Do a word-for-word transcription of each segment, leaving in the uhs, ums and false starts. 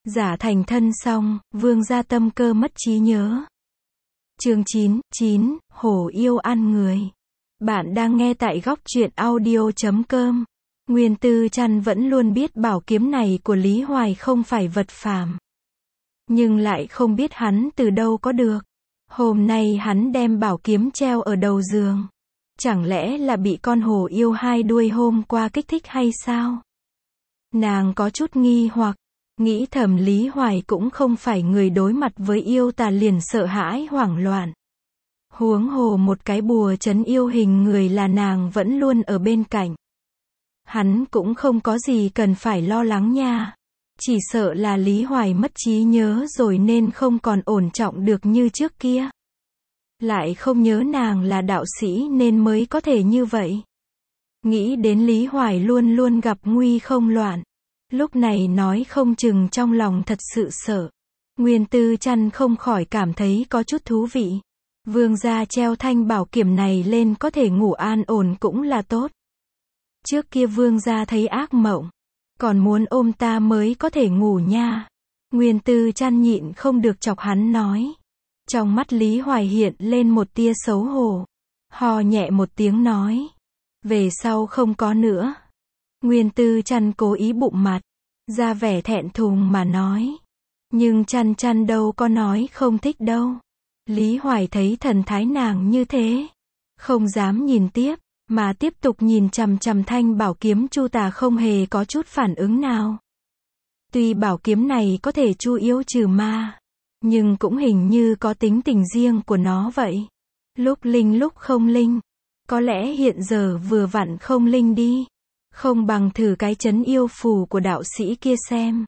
Giả thành thân xong, vương gia tâm cơ mất trí nhớ. Chương chín, chín, hổ yêu ăn người. Bạn đang nghe tại góc truyện audio chấm com. Nguyên Tư Trăn vẫn luôn biết bảo kiếm này của Lý Hoài không phải vật phàm. Nhưng lại không biết hắn từ đâu có được. Hôm nay hắn đem bảo kiếm treo ở đầu giường. Chẳng lẽ là bị con hổ yêu hai đuôi hôm qua kích thích hay sao? Nàng có chút nghi hoặc, nghĩ thầm Lý Hoài cũng không phải người đối mặt với yêu tà liền sợ hãi hoảng loạn. Huống hồ một cái bùa trấn yêu hình người là nàng vẫn luôn ở bên cạnh. Hắn cũng không có gì cần phải lo lắng nha. Chỉ sợ là Lý Hoài mất trí nhớ rồi nên không còn ổn trọng được như trước kia. Lại không nhớ nàng là đạo sĩ nên mới có thể như vậy. Nghĩ đến Lý Hoài luôn luôn gặp nguy không loạn. Lúc này nói không chừng trong lòng thật sự sợ. Nguyên Tư Trăn không khỏi cảm thấy có chút thú vị. Vương gia treo thanh bảo kiếm này lên có thể ngủ an ổn cũng là tốt. Trước kia vương gia thấy ác mộng. Còn muốn ôm ta mới có thể ngủ nha. Nguyên Tư Trăn nhịn không được chọc hắn nói. Trong mắt Lý Hoài hiện lên một tia xấu hổ. Hò nhẹ một tiếng nói. Về sau không có nữa. Nguyên Tư Trăn cố ý bụng mặt. Ra vẻ thẹn thùng mà nói. Nhưng Trăn Trăn đâu có nói không thích đâu. Lý Hoài thấy thần thái nàng như thế. Không dám nhìn tiếp. Mà tiếp tục nhìn chằm chằm thanh bảo kiếm chu tà không hề có chút phản ứng nào. Tuy bảo kiếm này có thể chu yêu trừ ma. Nhưng cũng hình như có tính tình riêng của nó vậy. Lúc linh lúc không linh. Có lẽ hiện giờ vừa vặn không linh đi. Không bằng thử cái trấn yêu phù của đạo sĩ kia xem.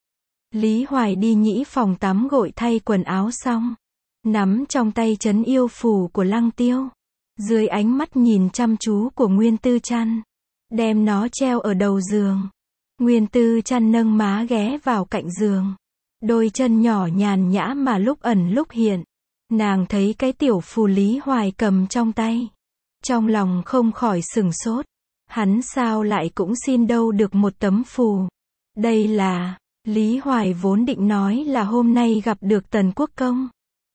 Lý Hoài đi nhĩ phòng tắm gội thay quần áo xong. Nắm trong tay trấn yêu phù của Lăng Tiêu. Dưới ánh mắt nhìn chăm chú của Nguyên Tư Trăn. Đem nó treo ở đầu giường. Nguyên Tư Trăn nâng má ghé vào cạnh giường. Đôi chân nhỏ nhàn nhã mà lúc ẩn lúc hiện. Nàng thấy cái tiểu phù Lý Hoài cầm trong tay. Trong lòng không khỏi sửng sốt. Hắn sao lại cũng xin đâu được một tấm phù. Đây là, Lý Hoài vốn định nói là hôm nay gặp được Tần Quốc Công.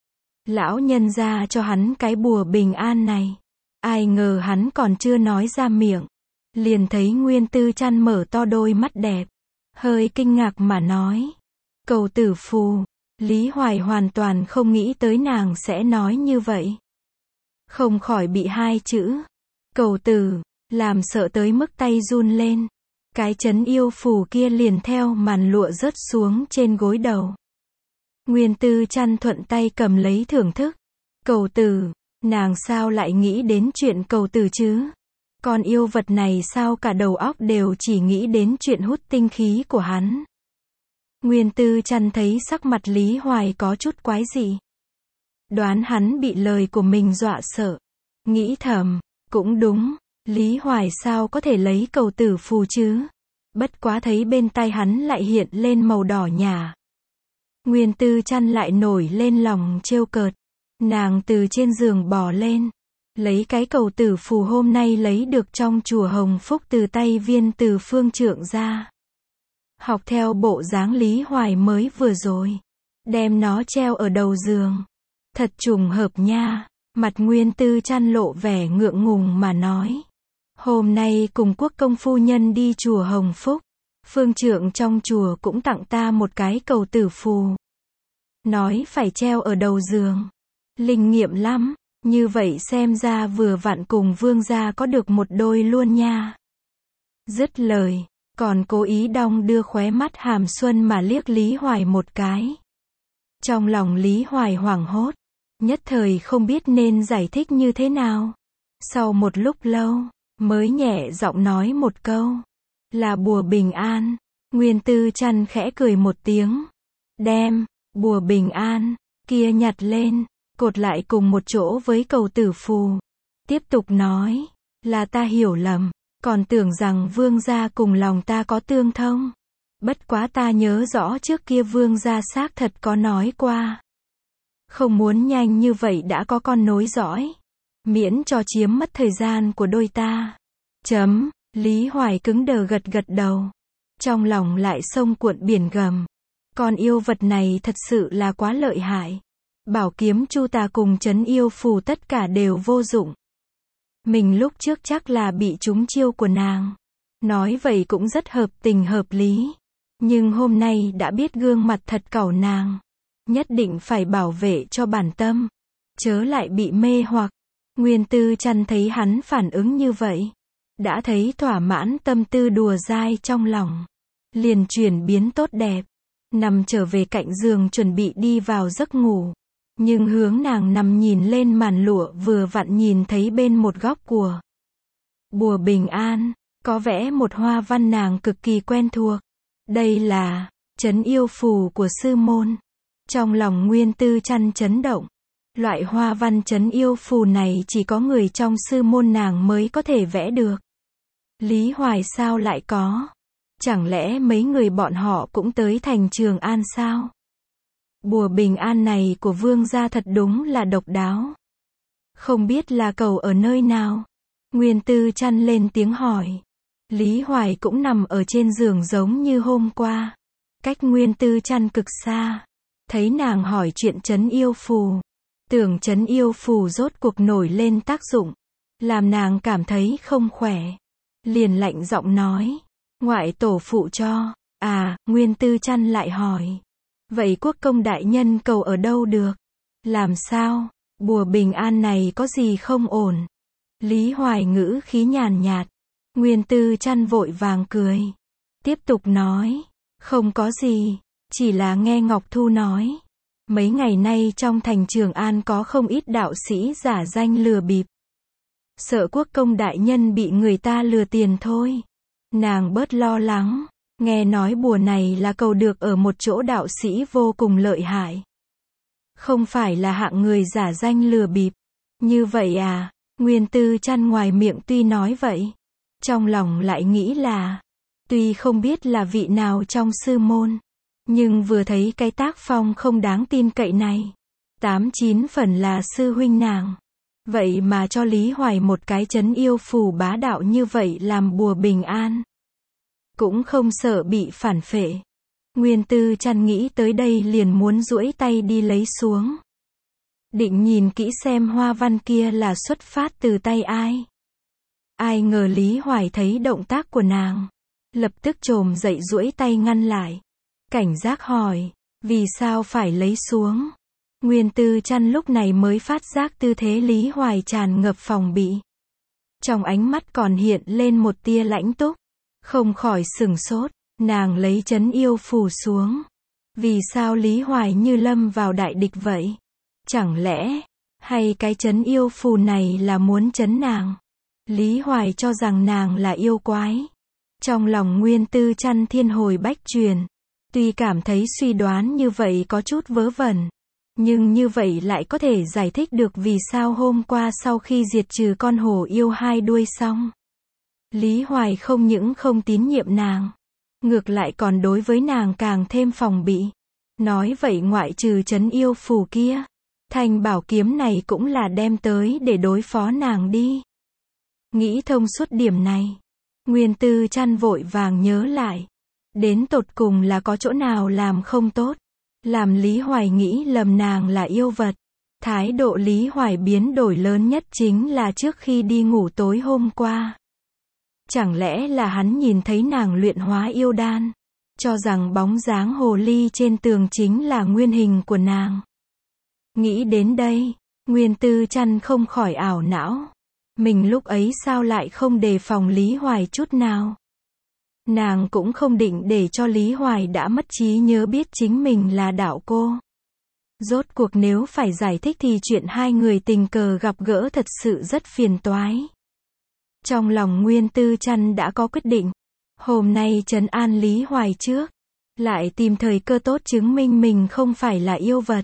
Lão nhân ra cho hắn cái bùa bình an này. Ai ngờ hắn còn chưa nói ra miệng. Liền thấy Nguyên Tư Trăn mở to đôi mắt đẹp. Hơi kinh ngạc mà nói. Cầu tử phù. Lý Hoài hoàn toàn không nghĩ tới nàng sẽ nói như vậy. Không khỏi bị hai chữ. Cầu tử. Làm sợ tới mức tay run lên. Cái trấn yêu phù kia liền theo màn lụa rớt xuống trên gối đầu. Nguyên Tư Trăn thuận tay cầm lấy thưởng thức. Cầu tử. Nàng sao lại nghĩ đến chuyện cầu tử chứ? Con yêu vật này sao cả đầu óc đều chỉ nghĩ đến chuyện hút tinh khí của hắn. Nguyên Tư Trăn thấy sắc mặt Lý Hoài có chút quái dị. Đoán hắn bị lời của mình dọa sợ. Nghĩ thầm, cũng đúng, Lý Hoài sao có thể lấy cầu tử phù chứ? Bất quá thấy bên tay hắn lại hiện lên màu đỏ nhả. Nguyên Tư Trăn lại nổi lên lòng trêu cợt. Nàng từ trên giường bò lên. Lấy cái cầu tử phù hôm nay lấy được trong chùa Hồng Phúc từ tay Viên Từ Phương trượng ra. Học theo bộ dáng Lý Hoài mới vừa rồi. Đem nó treo ở đầu giường. Thật trùng hợp nha. Mặt Nguyên Tư Trăn lộ vẻ ngượng ngùng mà nói. Hôm nay cùng Quốc công phu nhân đi chùa Hồng Phúc. Phương trượng trong chùa cũng tặng ta một cái cầu tử phù. Nói phải treo ở đầu giường. Linh nghiệm lắm. Như vậy xem ra vừa vặn cùng vương gia có được một đôi luôn nha. Dứt lời. Còn cố ý đong đưa khóe mắt hàm xuân mà liếc Lý Hoài một cái. Trong lòng Lý Hoài hoảng hốt. Nhất thời không biết nên giải thích như thế nào. Sau một lúc lâu. Mới nhẹ giọng nói một câu. Là bùa bình an. Nguyên Tư Trăn khẽ cười một tiếng. Đem. Bùa bình an. Kia nhặt lên. Cột lại cùng một chỗ với cầu tử phù. Tiếp tục nói. Là ta hiểu lầm. Còn tưởng rằng vương gia cùng lòng ta có tương thông. Bất quá ta nhớ rõ trước kia vương gia xác thật có nói qua. Không muốn nhanh như vậy đã có con nối dõi. Miễn cho chiếm mất thời gian của đôi ta. Chấm. Lý Hoài cứng đờ gật gật đầu. Trong lòng lại sông cuộn biển gầm. Con yêu vật này thật sự là quá lợi hại. Bảo kiếm chu tà cùng trấn yêu phù tất cả đều vô dụng. Mình lúc trước chắc là bị trúng chiêu của nàng. Nói vậy cũng rất hợp tình hợp lý. Nhưng hôm nay đã biết gương mặt thật cẩu nàng. Nhất định phải bảo vệ cho bản tâm. Chớ lại bị mê hoặc. Nguyên Tư Trăn thấy hắn phản ứng như vậy. Đã thấy thỏa mãn tâm tư đùa dai trong lòng. Liền chuyển biến tốt đẹp. Nằm trở về cạnh giường chuẩn bị đi vào giấc ngủ. Nhưng hướng nàng nằm nhìn lên màn lụa vừa vặn nhìn thấy bên một góc của bùa bình an, có vẽ một hoa văn nàng cực kỳ quen thuộc. Đây là trấn yêu phù của sư môn. Trong lòng Nguyên Tư Trăn chấn động. Loại hoa văn trấn yêu phù này chỉ có người trong sư môn nàng mới có thể vẽ được. Lý Hoài sao lại có? Chẳng lẽ mấy người bọn họ cũng tới thành Trường An sao? Bùa bình an này của vương gia thật đúng là độc đáo. Không biết là cầu ở nơi nào? Nguyên Tư Trăn lên tiếng hỏi. Lý Hoài cũng nằm ở trên giường giống như hôm qua. Cách Nguyên Tư Trăn cực xa. Thấy nàng hỏi chuyện trấn yêu phù. Tưởng trấn yêu phù rốt cuộc nổi lên tác dụng. Làm nàng cảm thấy không khỏe. Liền lạnh giọng nói. Ngoại tổ phụ cho. À, Nguyên Tư Trăn lại hỏi. Vậy quốc công đại nhân cầu ở đâu được? Làm sao? Bùa bình an này có gì không ổn? Lý Hoài ngữ khí nhàn nhạt. Nguyên Tư Trăn vội vàng cười. Tiếp tục nói. Không có gì. Chỉ là nghe Ngọc Thu nói. Mấy ngày nay trong thành Trường An có không ít đạo sĩ giả danh lừa bịp. Sợ quốc công đại nhân bị người ta lừa tiền thôi. Nàng bớt lo lắng. Nghe nói bùa này là cầu được ở một chỗ đạo sĩ vô cùng lợi hại. Không phải là hạng người giả danh lừa bịp. Như vậy à? Nguyên Tư Trăn ngoài miệng tuy nói vậy. Trong lòng lại nghĩ là. Tuy không biết là vị nào trong sư môn. Nhưng vừa thấy cái tác phong không đáng tin cậy này. Tám chín phần là sư huynh nàng. Vậy mà cho Lý Hoài một cái trấn yêu phù bá đạo như vậy làm bùa bình an. Cũng không sợ bị phản phệ. Nguyên Tư Trăn nghĩ tới đây liền muốn duỗi tay đi lấy xuống. Định nhìn kỹ xem hoa văn kia là xuất phát từ tay ai. Ai ngờ Lý Hoài thấy động tác của nàng. Lập tức chồm dậy duỗi tay ngăn lại. Cảnh giác hỏi. Vì sao phải lấy xuống? Nguyên Tư Trăn lúc này mới phát giác tư thế Lý Hoài tràn ngập phòng bị. Trong ánh mắt còn hiện lên một tia lãnh túc. Không khỏi sửng sốt. Nàng lấy trấn yêu phù xuống. Vì sao Lý Hoài như lâm vào đại địch vậy? Chẳng lẽ, hay cái trấn yêu phù này là muốn trấn nàng? Lý Hoài cho rằng nàng là yêu quái. Trong lòng Nguyên Tư Trăn thiên hồi bách truyền. Tuy cảm thấy suy đoán như vậy có chút vớ vẩn. Nhưng như vậy lại có thể giải thích được vì sao hôm qua sau khi diệt trừ con hổ yêu hai đuôi xong. Lý Hoài không những không tín nhiệm nàng. Ngược lại còn đối với nàng càng thêm phòng bị. Nói vậy ngoại trừ trấn yêu phù kia. Thanh bảo kiếm này cũng là đem tới để đối phó nàng đi. Nghĩ thông suốt điểm này. Nguyên Tư Trăn vội vàng nhớ lại. Đến tột cùng là có chỗ nào làm không tốt. Làm Lý Hoài nghĩ lầm nàng là yêu vật. Thái độ Lý Hoài biến đổi lớn nhất chính là trước khi đi ngủ tối hôm qua. Chẳng lẽ là hắn nhìn thấy nàng luyện hóa yêu đan. Cho rằng bóng dáng hồ ly trên tường chính là nguyên hình của nàng. Nghĩ đến đây. Nguyên Tư Trăn không khỏi ảo não. Mình lúc ấy sao lại không đề phòng Lý Hoài chút nào. Nàng cũng không định để cho Lý Hoài đã mất trí nhớ biết chính mình là đạo cô. Rốt cuộc nếu phải giải thích thì chuyện hai người tình cờ gặp gỡ thật sự rất phiền toái. Trong lòng Nguyên Tư Trăn đã có quyết định. Hôm nay trấn an Lý Hoài trước. Lại tìm thời cơ tốt chứng minh mình không phải là yêu vật.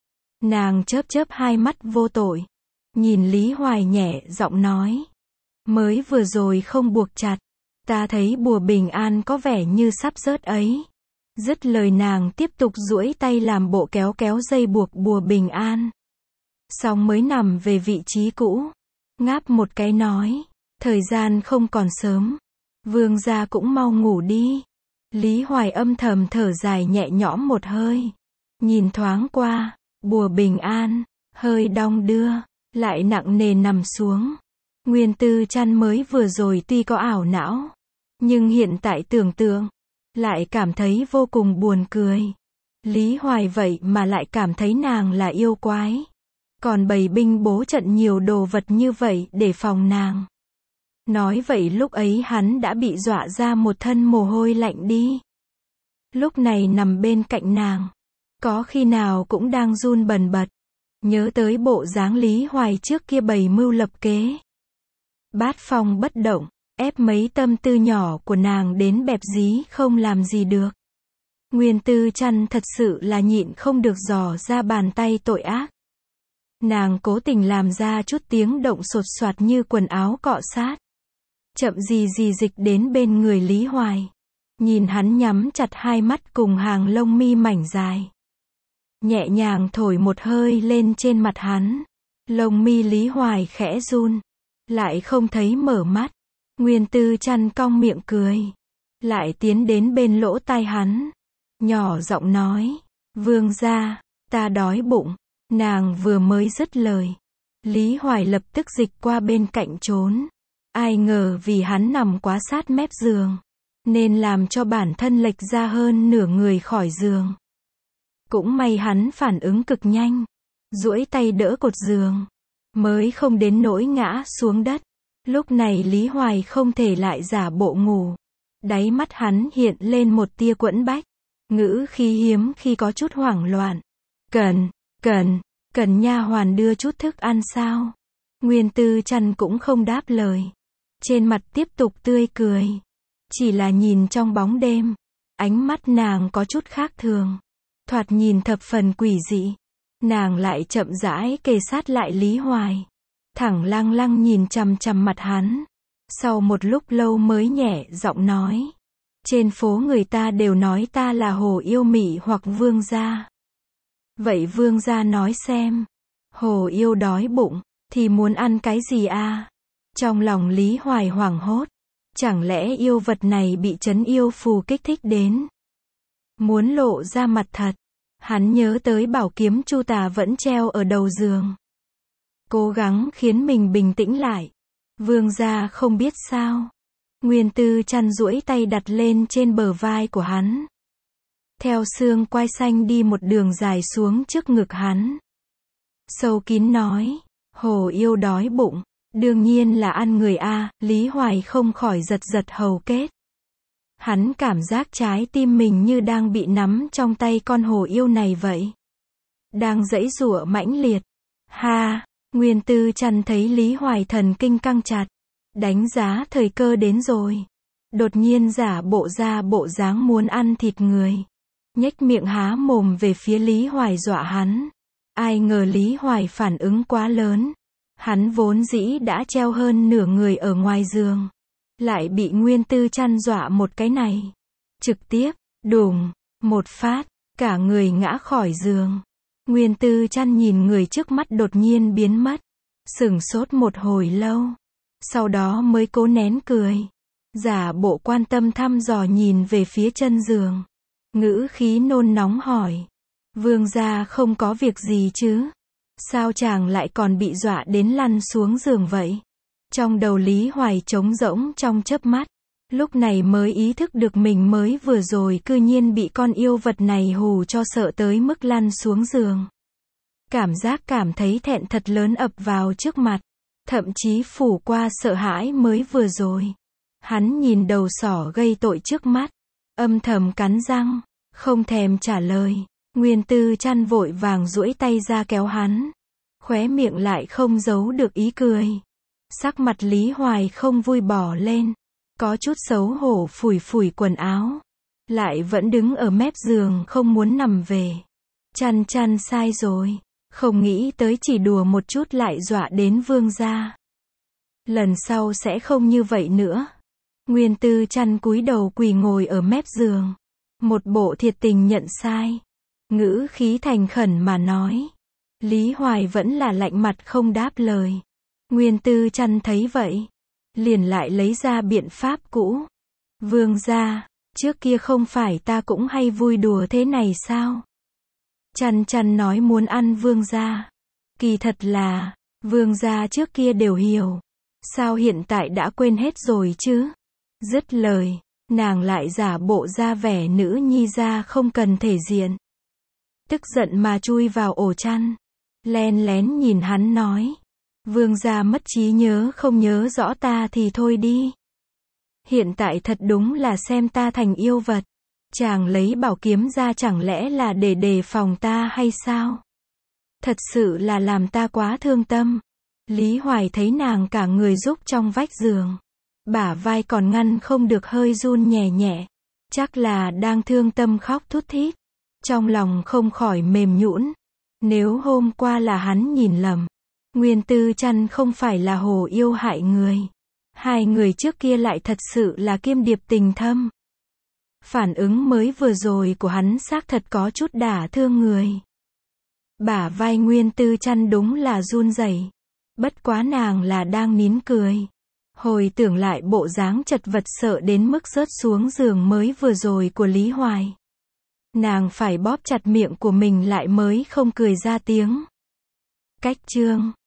Nàng chớp chớp hai mắt vô tội. Nhìn Lý Hoài nhẹ giọng nói. Mới vừa rồi không buộc chặt. Ta thấy bùa bình an có vẻ như sắp rớt ấy. Dứt lời nàng tiếp tục duỗi tay làm bộ kéo kéo dây buộc bùa bình an. Xong mới nằm về vị trí cũ. Ngáp một cái nói. Thời gian không còn sớm. Vương gia cũng mau ngủ đi. Lý Hoài âm thầm thở dài nhẹ nhõm một hơi. Nhìn thoáng qua, bùa bình an, hơi đong đưa, lại nặng nề nằm xuống. Nguyên Tư Trăn mới vừa rồi tuy có ảo não, nhưng hiện tại tưởng tượng, lại cảm thấy vô cùng buồn cười. Lý Hoài vậy mà lại cảm thấy nàng là yêu quái. Còn bày binh bố trận nhiều đồ vật như vậy để phòng nàng. Nói vậy lúc ấy hắn đã bị dọa ra một thân mồ hôi lạnh đi. Lúc này nằm bên cạnh nàng, có khi nào cũng đang run bần bật, nhớ tới bộ dáng Lý Hoài trước kia bày mưu lập kế. Bát phong bất động, ép mấy tâm tư nhỏ của nàng đến bẹp dí không làm gì được. Nguyên Tư Trăn thật sự là nhịn không được dò ra bàn tay tội ác. Nàng cố tình làm ra chút tiếng động sột soạt như quần áo cọ sát. Chậm gì gì dịch đến bên người Lý Hoài. Nhìn hắn nhắm chặt hai mắt cùng hàng lông mi mảnh dài. Nhẹ nhàng thổi một hơi lên trên mặt hắn. Lông mi Lý Hoài khẽ run. Lại không thấy mở mắt. Nguyên Tư Trăn cong miệng cười. Lại tiến đến bên lỗ tai hắn. Nhỏ giọng nói. Vương gia, ta đói bụng. Nàng vừa mới dứt lời. Lý Hoài lập tức dịch qua bên cạnh trốn. Ai ngờ vì hắn nằm quá sát mép giường, nên làm cho bản thân lệch ra hơn nửa người khỏi giường. Cũng may hắn phản ứng cực nhanh. Duỗi tay đỡ cột giường. Mới không đến nỗi ngã xuống đất. Lúc này Lý Hoài không thể lại giả bộ ngủ. Đáy mắt hắn hiện lên một tia quẫn bách. Ngữ khí hiếm khi có chút hoảng loạn. Cần, cần, cần nha hoàn đưa chút thức ăn sao? Nguyên Tư Trăn cũng không đáp lời. Trên mặt tiếp tục tươi cười. Chỉ là nhìn trong bóng đêm. Ánh mắt nàng có chút khác thường. Thoạt nhìn thập phần quỷ dị. Nàng lại chậm rãi kề sát lại Lý Hoài. Thẳng lăng lăng nhìn chằm chằm mặt hắn. Sau một lúc lâu mới nhẹ giọng nói. Trên phố người ta đều nói ta là hồ yêu mị hoặc vương gia. Vậy vương gia nói xem. Hồ yêu đói bụng, thì muốn ăn cái gì a? Trong lòng Lý Hoài hoảng hốt. Chẳng lẽ yêu vật này bị trấn yêu phù kích thích đến? Muốn lộ ra mặt thật. Hắn nhớ tới bảo kiếm Chu Tà vẫn treo ở đầu giường. Cố gắng khiến mình bình tĩnh lại. Vương gia không biết sao. Nguyên Tư Trăn duỗi tay đặt lên trên bờ vai của hắn. Theo xương quai xanh đi một đường dài xuống trước ngực hắn. Sâu kín nói. Hồ yêu đói bụng. Đương nhiên là ăn người a. Lý Hoài không khỏi giật giật hầu kết. Hắn cảm giác trái tim mình như đang bị nắm trong tay con hồ yêu này vậy. Đang giãy giụa mãnh liệt. Ha! Nguyên Tư Trăn thấy Lý Hoài thần kinh căng chặt. Đánh giá thời cơ đến rồi. Đột nhiên giả bộ ra bộ dáng muốn ăn thịt người. Nhếch miệng há mồm về phía Lý Hoài dọa hắn. Ai ngờ Lý Hoài phản ứng quá lớn. Hắn vốn dĩ đã treo hơn nửa người ở ngoài giường. Lại bị Nguyên Tư Trăn dọa một cái này. Trực tiếp, đùng, một phát, cả người ngã khỏi giường. Nguyên Tư Trăn nhìn người trước mắt đột nhiên biến mất. Sửng sốt một hồi lâu. Sau đó mới cố nén cười. Giả bộ quan tâm thăm dò nhìn về phía chân giường. Ngữ khí nôn nóng hỏi. Vương gia không có việc gì chứ? Sao chàng lại còn bị dọa đến lăn xuống giường vậy? Trong đầu Lý Hoài trống rỗng trong chớp mắt. Lúc này mới ý thức được mình mới vừa rồi cư nhiên bị con yêu vật này hù cho sợ tới mức lăn xuống giường. Cảm giác cảm thấy thẹn thật lớn ập vào trước mặt. Thậm chí phủ qua sợ hãi mới vừa rồi. Hắn nhìn đầu sỏ gây tội trước mắt. Âm thầm cắn răng. Không thèm trả lời. Nguyên Tư Trăn vội vàng duỗi tay ra kéo hắn. Khóe miệng lại không giấu được ý cười. Sắc mặt Lý Hoài không vui bỏ lên. Có chút xấu hổ phủi phủi quần áo. Lại vẫn đứng ở mép giường không muốn nằm về. Trăn Trăn sai rồi. Không nghĩ tới chỉ đùa một chút lại dọa đến vương gia. Lần sau sẽ không như vậy nữa. Nguyên Tư Trăn cúi đầu quỳ ngồi ở mép giường. Một bộ thiệt tình nhận sai. Ngữ khí thành khẩn mà nói. Lý Hoài vẫn là lạnh mặt không đáp lời. Nguyên Tư Trăn thấy vậy. Liền lại lấy ra biện pháp cũ. Vương gia, Trước kia không phải ta cũng hay vui đùa thế này sao? Chăn chăn nói muốn ăn vương gia. Kỳ thật là, vương gia trước kia đều hiểu. Sao hiện tại đã quên hết rồi chứ? Dứt lời, nàng lại giả bộ ra vẻ nữ nhi ra không cần thể diện. Tức giận mà chui vào ổ chăn. Len lén nhìn hắn nói. Vương gia mất trí nhớ không nhớ rõ ta thì thôi đi. Hiện tại thật đúng là xem ta thành yêu vật. Chàng lấy bảo kiếm ra chẳng lẽ là để đề phòng ta hay sao? Thật sự là làm ta quá thương tâm. Lý Hoài thấy nàng cả người rúc trong vách giường. Bả vai còn ngăn không được hơi run nhẹ nhẹ. Chắc là đang thương tâm khóc thút thít. Trong lòng không khỏi mềm nhũn. Nếu hôm qua là hắn nhìn lầm. Nguyên Tư Trăn không phải là hồ yêu hại người. Hai người trước kia lại thật sự là kiêm điệp tình thâm. Phản ứng mới vừa rồi của hắn xác thật có chút đả thương người. Bả vai Nguyên Tư Trăn đúng là run rẩy. Bất quá nàng là đang nín cười. Hồi tưởng lại bộ dáng chật vật sợ đến mức rớt xuống giường mới vừa rồi của Lý Hoài. Nàng phải bóp chặt miệng của mình lại mới không cười ra tiếng. Cách chương